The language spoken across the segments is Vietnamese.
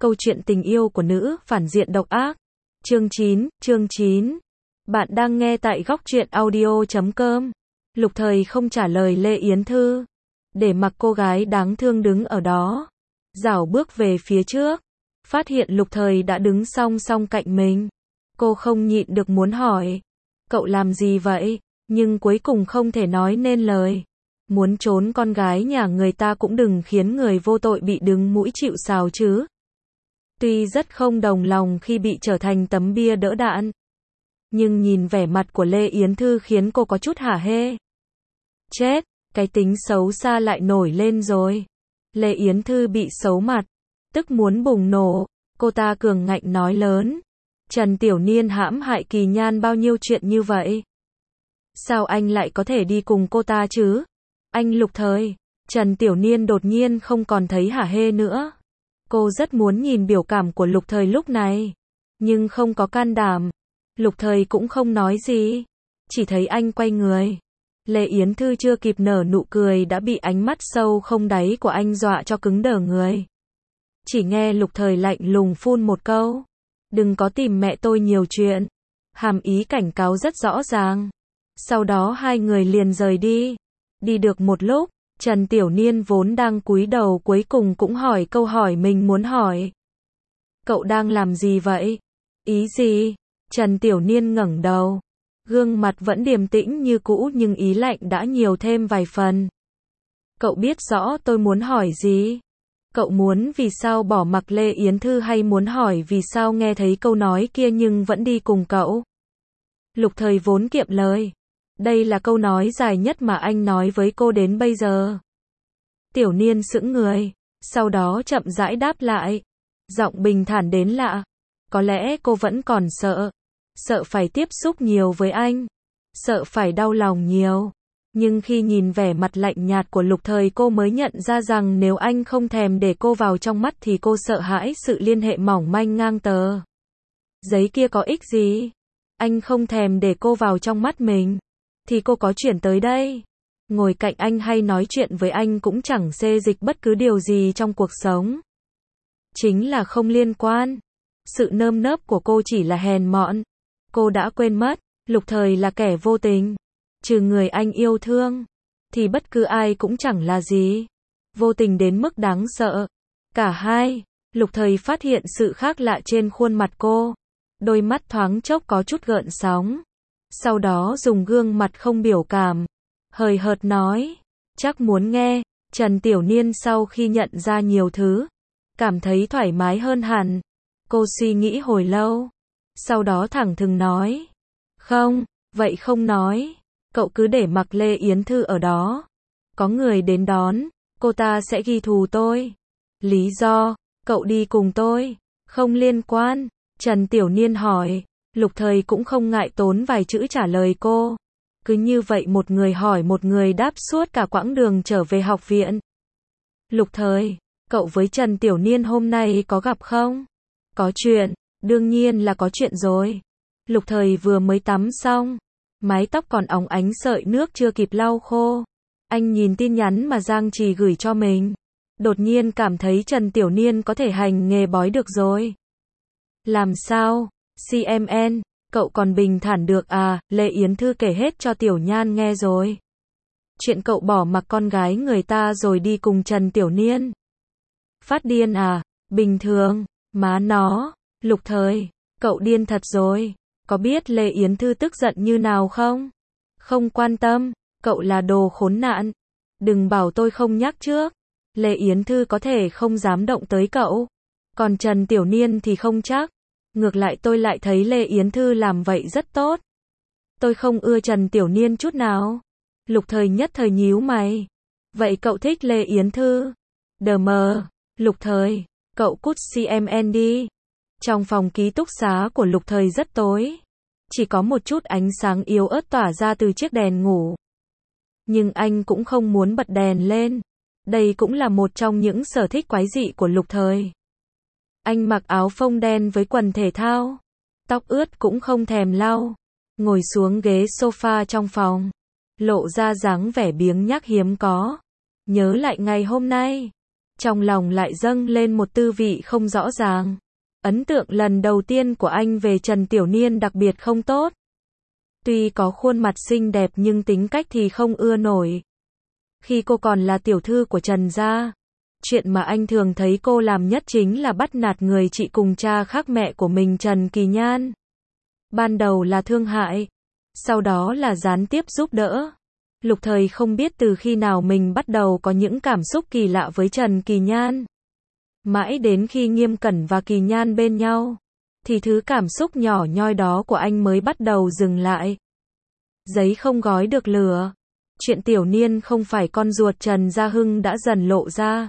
Câu chuyện tình yêu của nữ phản diện độc ác. Chương 9. Bạn đang nghe tại góc truyện audio.com. Lục Thời không trả lời Lê Yến Thư, để mặc cô gái đáng thương đứng ở đó, rảo bước về phía trước. Phát hiện Lục Thời đã đứng song song cạnh mình, cô không nhịn được muốn hỏi, cậu làm gì vậy? Nhưng cuối cùng không thể nói nên lời. Muốn trốn con gái nhà người ta cũng đừng khiến người vô tội bị đứng mũi chịu sào chứ. Tuy rất không đồng lòng khi bị trở thành tấm bia đỡ đạn, nhưng nhìn vẻ mặt của Lê Yến Thư khiến cô có chút hả hê. Chết, cái tính xấu xa lại nổi lên rồi. Lê Yến Thư bị xấu mặt, tức muốn bùng nổ. Cô ta cường ngạnh nói lớn, Trần Tiểu Niên hãm hại Kỳ Nhan bao nhiêu chuyện như vậy? Sao anh lại có thể đi cùng cô ta chứ? Anh Lục Thời. Trần Tiểu Niên đột nhiên không còn thấy hả hê nữa. Cô rất muốn nhìn biểu cảm của Lục Thời lúc này, nhưng không có can đảm. Lục Thời cũng không nói gì, chỉ thấy anh quay người. Lê Yến Thư chưa kịp nở nụ cười đã bị ánh mắt sâu không đáy của anh dọa cho cứng đờ người. Chỉ nghe Lục Thời lạnh lùng phun một câu, đừng có tìm mẹ tôi nhiều chuyện. Hàm ý cảnh cáo rất rõ ràng. Sau đó hai người liền rời đi. Đi được một lúc, Trần Tiểu Niên vốn đang cúi đầu cuối cùng cũng hỏi câu hỏi mình muốn hỏi. Cậu đang làm gì vậy? Ý gì? Trần Tiểu Niên ngẩng đầu. Gương mặt vẫn điềm tĩnh như cũ nhưng ý lạnh đã nhiều thêm vài phần. Cậu biết rõ tôi muốn hỏi gì? Cậu muốn vì sao bỏ mặc Lê Yến Thư hay muốn hỏi vì sao nghe thấy câu nói kia nhưng vẫn đi cùng cậu? Lục Thời vốn kiệm lời. Đây là câu nói dài nhất mà anh nói với cô đến bây giờ. Tiểu Niên sững người, sau đó chậm rãi đáp lại. Giọng bình thản đến lạ. Có lẽ cô vẫn còn sợ. Sợ phải tiếp xúc nhiều với anh. Sợ phải đau lòng nhiều. Nhưng khi nhìn vẻ mặt lạnh nhạt của Lục Thời cô mới nhận ra rằng nếu anh không thèm để cô vào trong mắt thì cô sợ hãi sự liên hệ mỏng manh ngang tờ giấy kia có ích gì. Anh không thèm để cô vào trong mắt mình, thì cô có chuyển tới đây, ngồi cạnh anh hay nói chuyện với anh cũng chẳng xê dịch bất cứ điều gì trong cuộc sống. Chính là không liên quan. Sự nơm nớp của cô chỉ là hèn mọn. Cô đã quên mất, Lục Thời là kẻ vô tình. Trừ người anh yêu thương, thì bất cứ ai cũng chẳng là gì. Vô tình đến mức đáng sợ. Cả hai, Lục Thời phát hiện sự khác lạ trên khuôn mặt cô. Đôi mắt thoáng chốc có chút gợn sóng. Sau đó dùng gương mặt không biểu cảm, hời hợt nói, chắc muốn nghe. Trần Tiểu Niên sau khi nhận ra nhiều thứ, cảm thấy thoải mái hơn hẳn. Cô suy nghĩ hồi lâu, sau đó thẳng thừng nói, không, vậy không nói. Cậu cứ để mặc Lê Yến Thư ở đó. Có người đến đón, cô ta sẽ ghi thù tôi. Lý do, cậu đi cùng tôi, không liên quan. Trần Tiểu Niên hỏi. Lục Thời cũng không ngại tốn vài chữ trả lời cô. Cứ như vậy một người hỏi một người đáp suốt cả quãng đường trở về học viện. Lục Thời, cậu với Trần Tiểu Niên hôm nay có gặp không? Có chuyện, đương nhiên là có chuyện rồi. Lục Thời vừa mới tắm xong, mái tóc còn óng ánh sợi nước chưa kịp lau khô. Anh nhìn tin nhắn mà Giang Trì gửi cho mình. Đột nhiên cảm thấy Trần Tiểu Niên có thể hành nghề bói được rồi. Làm sao? CMN, cậu còn bình thản được à? Lê Yến Thư kể hết cho Tiểu Nhan nghe rồi. Chuyện cậu bỏ mặc con gái người ta rồi đi cùng Trần Tiểu Niên. Phát điên à? Bình thường, má nó. Lục Thời, cậu điên thật rồi. Có biết Lê Yến Thư tức giận như nào không? Không quan tâm, cậu là đồ khốn nạn. Đừng bảo tôi không nhắc trước. Lê Yến Thư có thể không dám động tới cậu. Còn Trần Tiểu Niên thì không chắc. Ngược lại tôi lại thấy Lê Yến Thư làm vậy rất tốt. Tôi không ưa Trần Tiểu Niên chút nào. Lục Thời nhất thời nhíu mày. Vậy cậu thích Lê Yến Thư? Đờ mờ. Lục Thời, cậu cút CMN đi. Trong phòng ký túc xá của Lục Thời rất tối. Chỉ có một chút ánh sáng yếu ớt tỏa ra từ chiếc đèn ngủ. Nhưng anh cũng không muốn bật đèn lên. Đây cũng là một trong những sở thích quái dị của Lục Thời. Anh mặc áo phông đen với quần thể thao. Tóc ướt cũng không thèm lau. Ngồi xuống ghế sofa trong phòng. Lộ ra dáng vẻ biếng nhác hiếm có. Nhớ lại ngày hôm nay. trong lòng lại dâng lên một tư vị không rõ ràng. Ấn tượng lần đầu tiên của anh về Trần Tiểu Niên đặc biệt không tốt. Tuy có khuôn mặt xinh đẹp nhưng tính cách thì không ưa nổi. Khi cô còn là tiểu thư của Trần gia, chuyện mà anh thường thấy cô làm nhất chính là bắt nạt người chị cùng cha khác mẹ của mình Trần Kỳ Nhan. Ban đầu là thương hại, sau đó là gián tiếp giúp đỡ. Lục Thời không biết từ khi nào mình bắt đầu có những cảm xúc kỳ lạ với Trần Kỳ Nhan. Mãi đến khi Nghiêm Cẩn và Kỳ Nhan bên nhau, thì thứ cảm xúc nhỏ nhoi đó của anh mới bắt đầu dừng lại. Giấy không gói được lửa. Chuyện Tiểu Niên không phải con ruột Trần Gia Hưng đã dần lộ ra.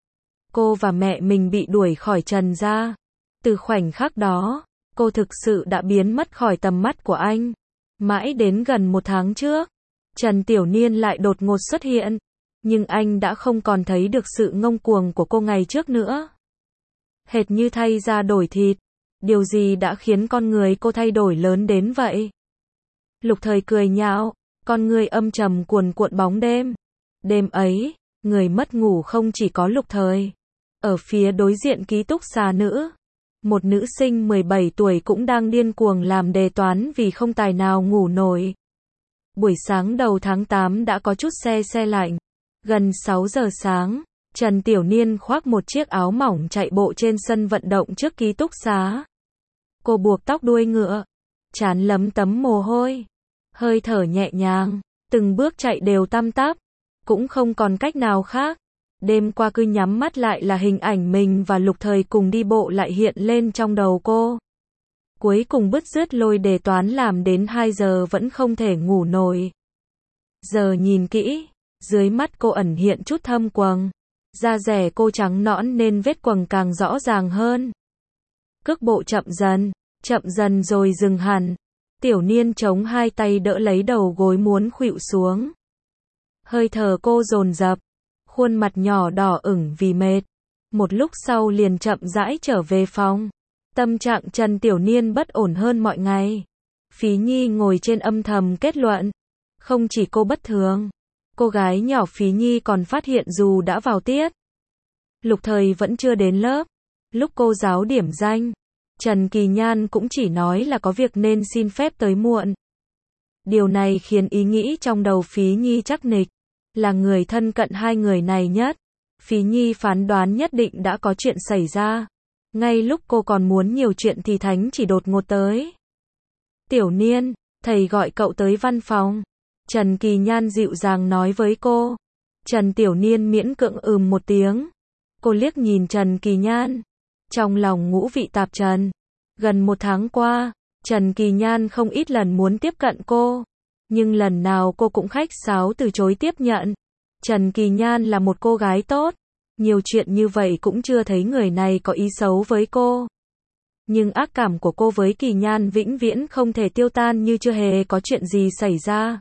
Cô và mẹ mình bị đuổi khỏi Trần gia. Từ khoảnh khắc đó, cô thực sự đã biến mất khỏi tầm mắt của anh. Mãi đến gần 1 tháng trước, Trần Tiểu Niên lại đột ngột xuất hiện. Nhưng anh đã không còn thấy được sự ngông cuồng của cô ngày trước nữa. Hệt như thay da đổi thịt. Điều gì đã khiến con người cô thay đổi lớn đến vậy? Lục Thời cười nhạo, con người âm trầm cuồn cuộn bóng đêm. Đêm ấy, người mất ngủ không chỉ có Lục Thời. Ở phía đối diện ký túc xá nữ, một nữ sinh 17 tuổi cũng đang điên cuồng làm đề toán vì không tài nào ngủ nổi. Buổi sáng đầu tháng 8 đã có chút se lạnh. Gần 6 giờ sáng, Trần Tiểu Niên khoác một chiếc áo mỏng chạy bộ trên sân vận động trước ký túc xá. Cô buộc tóc đuôi ngựa, trán lấm tấm mồ hôi, hơi thở nhẹ nhàng, từng bước chạy đều tăm tắp, cũng không còn cách nào khác. Đêm qua cứ nhắm mắt lại là hình ảnh mình và Lục Thời cùng đi bộ lại hiện lên trong đầu cô. Cuối cùng bứt rứt lôi đề toán làm đến 2 giờ vẫn không thể ngủ nổi. Giờ nhìn kỹ, dưới mắt cô ẩn hiện chút thâm quầng. Da dẻ cô trắng nõn nên vết quầng càng rõ ràng hơn. Cước bộ chậm dần rồi dừng hẳn. Tiểu Niên chống hai tay đỡ lấy đầu gối muốn khuỵu xuống. Hơi thở cô dồn dập, khuôn mặt nhỏ đỏ ửng vì mệt. Một lúc sau liền chậm rãi trở về phòng. Tâm trạng Trần Tiểu Niên bất ổn hơn mọi ngày. Phí Nhi ngồi trên âm thầm kết luận. Không chỉ cô bất thường, cô gái nhỏ Phí Nhi còn phát hiện dù đã vào tiết, Lục Thời vẫn chưa đến lớp. Lúc cô giáo điểm danh, Trần Kỳ Nhan cũng chỉ nói là có việc nên xin phép tới muộn. Điều này khiến ý nghĩ trong đầu Phí Nhi chắc nịch. Là người thân cận hai người này nhất, Phí Nhi phán đoán nhất định đã có chuyện xảy ra. Ngay lúc cô còn muốn nhiều chuyện thì Thánh chỉ đột ngột tới. Tiểu Niên, thầy gọi cậu tới văn phòng. Trần Kỳ Nhan dịu dàng nói với cô. Trần Tiểu Niên miễn cưỡng một tiếng. Cô liếc nhìn Trần Kỳ Nhan. Trong lòng ngũ vị tạp trần. Gần 1 tháng qua, Trần Kỳ Nhan không ít lần muốn tiếp cận cô. Nhưng lần nào cô cũng khách sáo từ chối tiếp nhận. Trần Kỳ Nhan là một cô gái tốt. Nhiều chuyện như vậy cũng chưa thấy người này có ý xấu với cô. Nhưng ác cảm của cô với Kỳ Nhan vĩnh viễn không thể tiêu tan như chưa hề có chuyện gì xảy ra.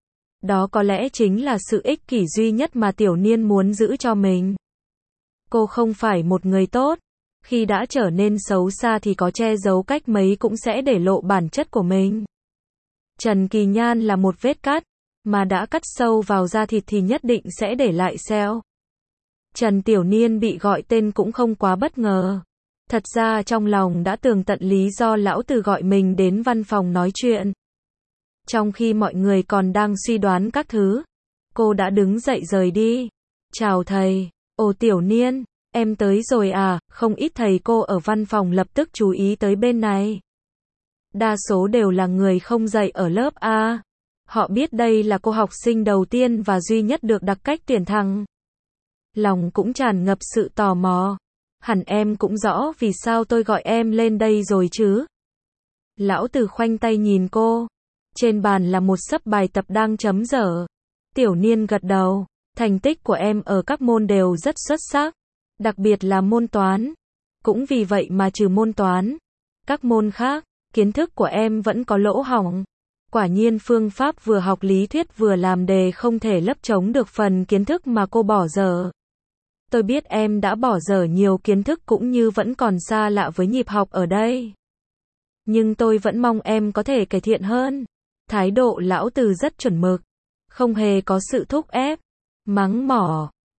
Đó có lẽ chính là sự ích kỷ duy nhất mà Tiểu Niên muốn giữ cho mình. Cô không phải một người tốt. Khi đã trở nên xấu xa thì có che giấu cách mấy cũng sẽ để lộ bản chất của mình. Trần Kỳ Nhan là một vết cắt, mà đã cắt sâu vào da thịt thì nhất định sẽ để lại sẹo. Trần Tiểu Niên bị gọi tên cũng không quá bất ngờ. Thật ra trong lòng đã tường tận lý do lão Từ gọi mình đến văn phòng nói chuyện. Trong khi mọi người còn đang suy đoán các thứ, cô đã đứng dậy rời đi. Chào thầy. Ồ Tiểu Niên, em tới rồi à? Không ít thầy cô ở văn phòng lập tức chú ý tới bên này. Đa số đều là người không dạy ở lớp A. Họ biết đây là cô học sinh đầu tiên và duy nhất được đặc cách tuyển thẳng. Lòng cũng tràn ngập sự tò mò. Hẳn em cũng rõ vì sao tôi gọi em lên đây rồi chứ. Lão Từ khoanh tay nhìn cô. Trên bàn là một xấp bài tập đang chấm dở. Tiểu Niên gật đầu. Thành tích của em ở các môn đều rất xuất sắc. Đặc biệt là môn toán. Cũng vì vậy mà trừ môn toán, các môn khác, kiến thức của em vẫn có lỗ hổng. Quả nhiên phương pháp vừa học lý thuyết vừa làm đề không thể lấp trống được phần kiến thức mà cô bỏ dở. Tôi biết em đã bỏ dở nhiều kiến thức cũng như vẫn còn xa lạ với nhịp học ở đây. Nhưng tôi vẫn mong em có thể cải thiện hơn. Thái độ lão Từ rất chuẩn mực, không hề có sự thúc ép, mắng mỏ.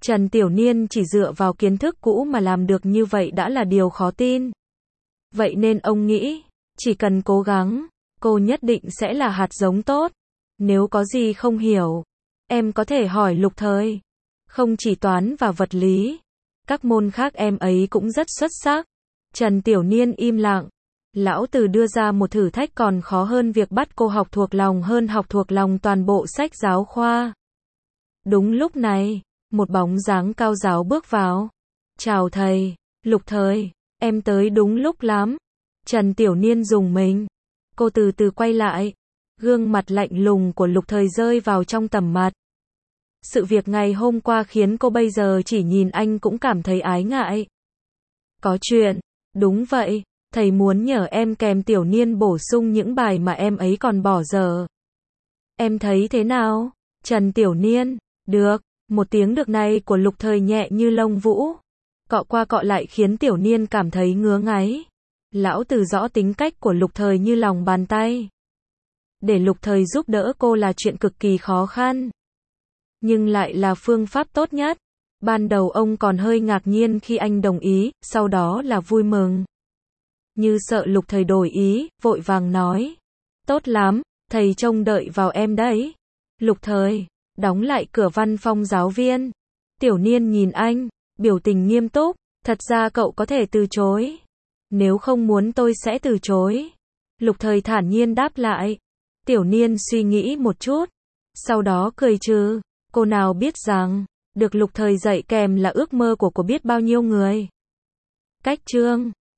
Trần Tiểu Niên chỉ dựa vào kiến thức cũ mà làm được như vậy đã là điều khó tin. Vậy nên ông nghĩ, chỉ cần cố gắng, cô nhất định sẽ là hạt giống tốt. Nếu có gì không hiểu, em có thể hỏi Lục Thời. Không chỉ toán và vật lý, các môn khác em ấy cũng rất xuất sắc. Trần Tiểu Niên im lặng. Lão Từ đưa ra một thử thách còn khó hơn việc bắt cô học thuộc lòng hơn học thuộc lòng toàn bộ sách giáo khoa. Đúng lúc này, một bóng dáng cao ráo bước vào. Chào thầy, Lục Thời, em tới đúng lúc lắm. Trần Tiểu Niên rùng mình. Cô từ từ quay lại. Gương mặt lạnh lùng của Lục Thời rơi vào trong tầm mắt. Sự việc ngày hôm qua khiến cô bây giờ chỉ nhìn anh cũng cảm thấy ái ngại. Có chuyện, đúng vậy, thầy muốn nhờ em kèm Tiểu Niên bổ sung những bài mà em ấy còn bỏ dở. Em thấy thế nào? Trần Tiểu Niên, được, một tiếng được này của Lục Thời nhẹ như lông vũ. Cọ qua cọ lại khiến Tiểu Niên cảm thấy ngứa ngáy. Lão Từ rõ tính cách của Lục Thời như lòng bàn tay. Để Lục Thời giúp đỡ cô là chuyện cực kỳ khó khăn. Nhưng lại là phương pháp tốt nhất. Ban đầu ông còn hơi ngạc nhiên khi anh đồng ý, sau đó là vui mừng. Như sợ Lục Thời đổi ý, vội vàng nói. Tốt lắm, thầy trông đợi vào em đấy. Lục Thời, đóng lại cửa văn phòng giáo viên. Tiểu Niên nhìn anh, biểu tình nghiêm túc. Thật ra cậu có thể từ chối. Nếu không muốn tôi sẽ từ chối. Lục Thời thản nhiên đáp lại. Tiểu Niên suy nghĩ một chút. Sau đó cười trừ. Cô nào biết rằng, được Lục Thời dạy kèm là ước mơ của cô biết bao nhiêu người. Cách chương